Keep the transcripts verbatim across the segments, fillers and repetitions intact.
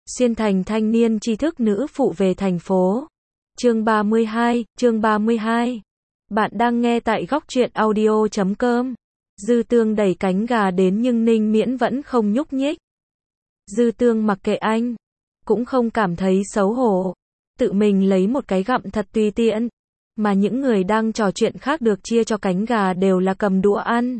Xuyên thành thanh niên tri thức nữ phụ về thành phố. Chương ba mươi hai, chương ba mươi hai. Bạn đang nghe tại góc truyện audio chấm com. Dư Tương đẩy cánh gà đến nhưng Ninh Miễn vẫn không nhúc nhích. Dư Tương mặc kệ anh, cũng không cảm thấy xấu hổ. Tự mình lấy một cái gặm thật tùy tiện. Mà những người đang trò chuyện khác được chia cho cánh gà đều là cầm đũa ăn.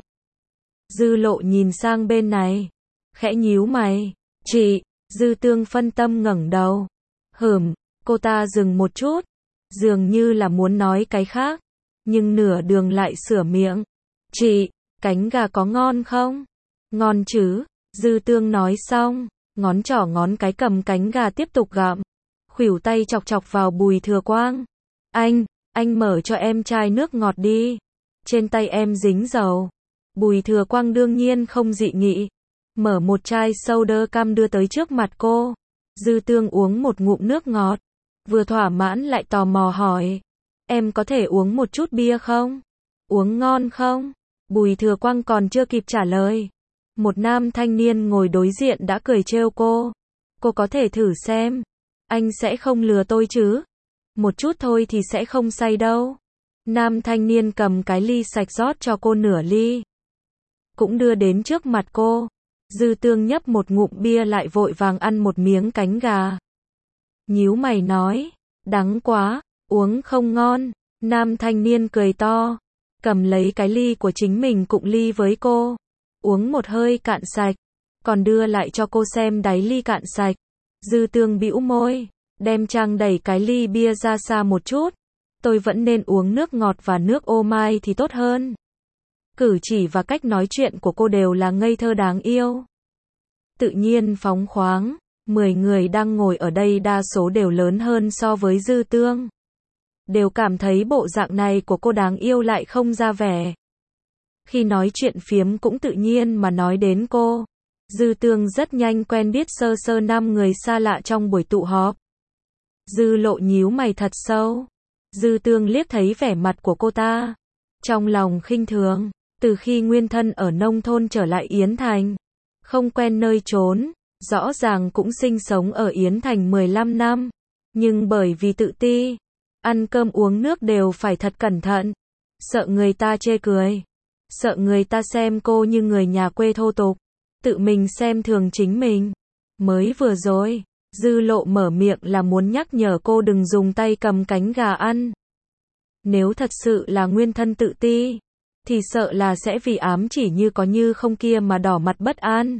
Dư Lộ nhìn sang bên này, khẽ nhíu mày. Chị, Dư Tương phân tâm ngẩng đầu. Hửm, cô ta dừng một chút, dường như là muốn nói cái khác, nhưng nửa đường lại sửa miệng. Chị, cánh gà có ngon không? Ngon chứ, Dư Tương nói xong, ngón trỏ ngón cái cầm cánh gà tiếp tục gặm, khuỷu tay chọc chọc vào Bùi Thừa Quang. Anh, anh mở cho em chai nước ngọt đi. Trên tay em dính dầu. Bùi Thừa Quang đương nhiên không dị nghị. Mở một chai soda cam đưa tới trước mặt cô. Dư Tương uống một ngụm nước ngọt. Vừa thỏa mãn lại tò mò hỏi. Em có thể uống một chút bia không? Uống ngon không? Bùi Thừa Quang còn chưa kịp trả lời. Một nam thanh niên ngồi đối diện đã cười trêu cô. Cô có thể thử xem. Anh sẽ không lừa tôi chứ? Một chút thôi thì sẽ không say đâu. Nam thanh niên cầm cái ly sạch rót cho cô nửa ly. Cũng đưa đến trước mặt cô. Dư Tương nhấp một ngụm bia lại vội vàng ăn một miếng cánh gà. Nhíu mày nói, đắng quá, uống không ngon. Nam thanh niên cười to, cầm lấy cái ly của chính mình cụng ly với cô. Uống một hơi cạn sạch, còn đưa lại cho cô xem đáy ly cạn sạch. Dư Tương bĩu môi, đem trang đẩy cái ly bia ra xa một chút. Tôi vẫn nên uống nước ngọt và nước ô mai thì tốt hơn. Cử chỉ và cách nói chuyện của cô đều là ngây thơ đáng yêu. Tự nhiên phóng khoáng, mười người đang ngồi ở đây đa số đều lớn hơn so với Dư Tương. Đều cảm thấy bộ dạng này của cô đáng yêu lại không ra vẻ. Khi nói chuyện phiếm cũng tự nhiên mà nói đến cô. Dư Tương rất nhanh quen biết sơ sơ năm người xa lạ trong buổi tụ họp. Dư Lộ nhíu mày thật sâu. Dư Tương liếc thấy vẻ mặt của cô ta, trong lòng khinh thường. Từ khi nguyên thân ở nông thôn trở lại Yến Thành, không quen nơi trốn, rõ ràng cũng sinh sống ở Yến Thành mười lăm năm, nhưng bởi vì tự ti, ăn cơm uống nước đều phải thật cẩn thận, sợ người ta chê cười, sợ người ta xem cô như người nhà quê thô tục, tự mình xem thường chính mình. Mới vừa rồi, Dư Lộ mở miệng là muốn nhắc nhở cô đừng dùng tay cầm cánh gà ăn. Nếu thật sự là nguyên thân tự ti, thì sợ là sẽ vì ám chỉ như có như không kia mà đỏ mặt bất an.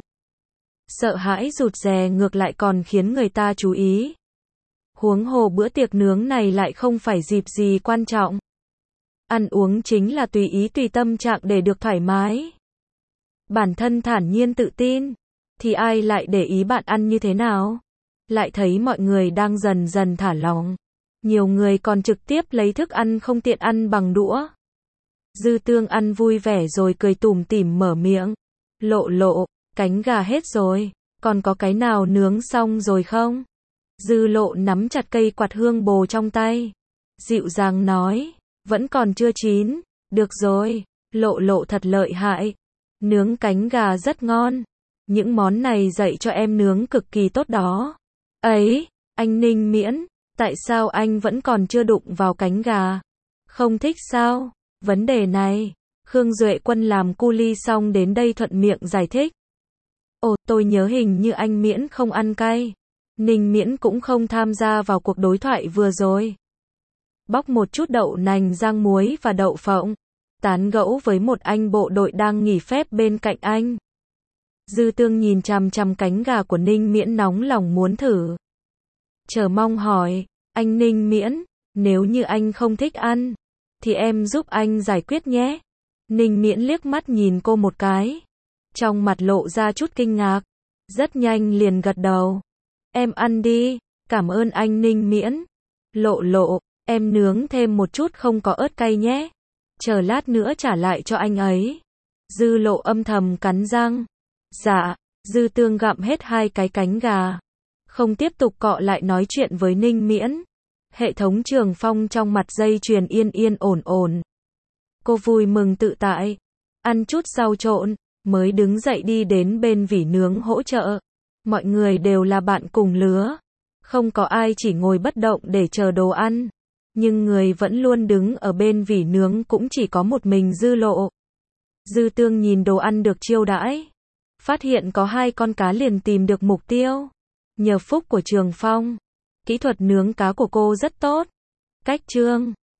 Sợ hãi rụt rè ngược lại còn khiến người ta chú ý. Huống hồ bữa tiệc nướng này lại không phải dịp gì quan trọng. Ăn uống chính là tùy ý tùy tâm trạng để được thoải mái. Bản thân thản nhiên tự tin, thì ai lại để ý bạn ăn như thế nào? Lại thấy mọi người đang dần dần thả lỏng. Nhiều người còn trực tiếp lấy thức ăn không tiện ăn bằng đũa. Dư Tương ăn vui vẻ rồi cười tủm tỉm mở miệng. Lộ Lộ, cánh gà hết rồi, còn có cái nào nướng xong rồi không? Dư Lộ nắm chặt cây quạt hương bồ trong tay, dịu dàng nói, vẫn còn chưa chín. Được rồi, Lộ Lộ thật lợi hại, nướng cánh gà rất ngon. Những món này dạy cho em nướng cực kỳ tốt đó. Ấy, anh Ninh Miễn, tại sao anh vẫn còn chưa đụng vào cánh gà? Không thích sao? Vấn đề này, Khương Duệ Quân làm cu ly xong đến đây thuận miệng giải thích. Ồ, tôi nhớ hình như anh Miễn không ăn cay. Ninh Miễn cũng không tham gia vào cuộc đối thoại vừa rồi. Bóc một chút đậu nành rang muối và đậu phộng, tán gẫu với một anh bộ đội đang nghỉ phép bên cạnh anh. Dư Tương nhìn chằm chằm cánh gà của Ninh Miễn nóng lòng muốn thử. Chờ mong hỏi, anh Ninh Miễn, nếu như anh không thích ăn, thì em giúp anh giải quyết nhé. Ninh Miễn liếc mắt nhìn cô một cái, trong mặt lộ ra chút kinh ngạc, rất nhanh liền gật đầu. Em ăn đi, cảm ơn anh Ninh Miễn. Lộ Lộ, em nướng thêm một chút không có ớt cay nhé. Chờ lát nữa trả lại cho anh ấy. Dư Lộ âm thầm cắn răng. Dạ, Dư Tương gặm hết hai cái cánh gà, không tiếp tục cọ lại nói chuyện với Ninh Miễn. Hệ thống Trường Phong trong mặt dây chuyền yên yên ổn ổn. Cô vui mừng tự tại, ăn chút rau trộn, mới đứng dậy đi đến bên vỉ nướng hỗ trợ. Mọi người đều là bạn cùng lứa. Không có ai chỉ ngồi bất động để chờ đồ ăn. Nhưng người vẫn luôn đứng ở bên vỉ nướng cũng chỉ có một mình Dư Lộ. Dư Tương nhìn đồ ăn được chiêu đãi. Phát hiện có hai con cá liền tìm được mục tiêu. Nhờ phúc của Trường Phong. Kỹ thuật nướng cá của cô rất tốt. Cách Trương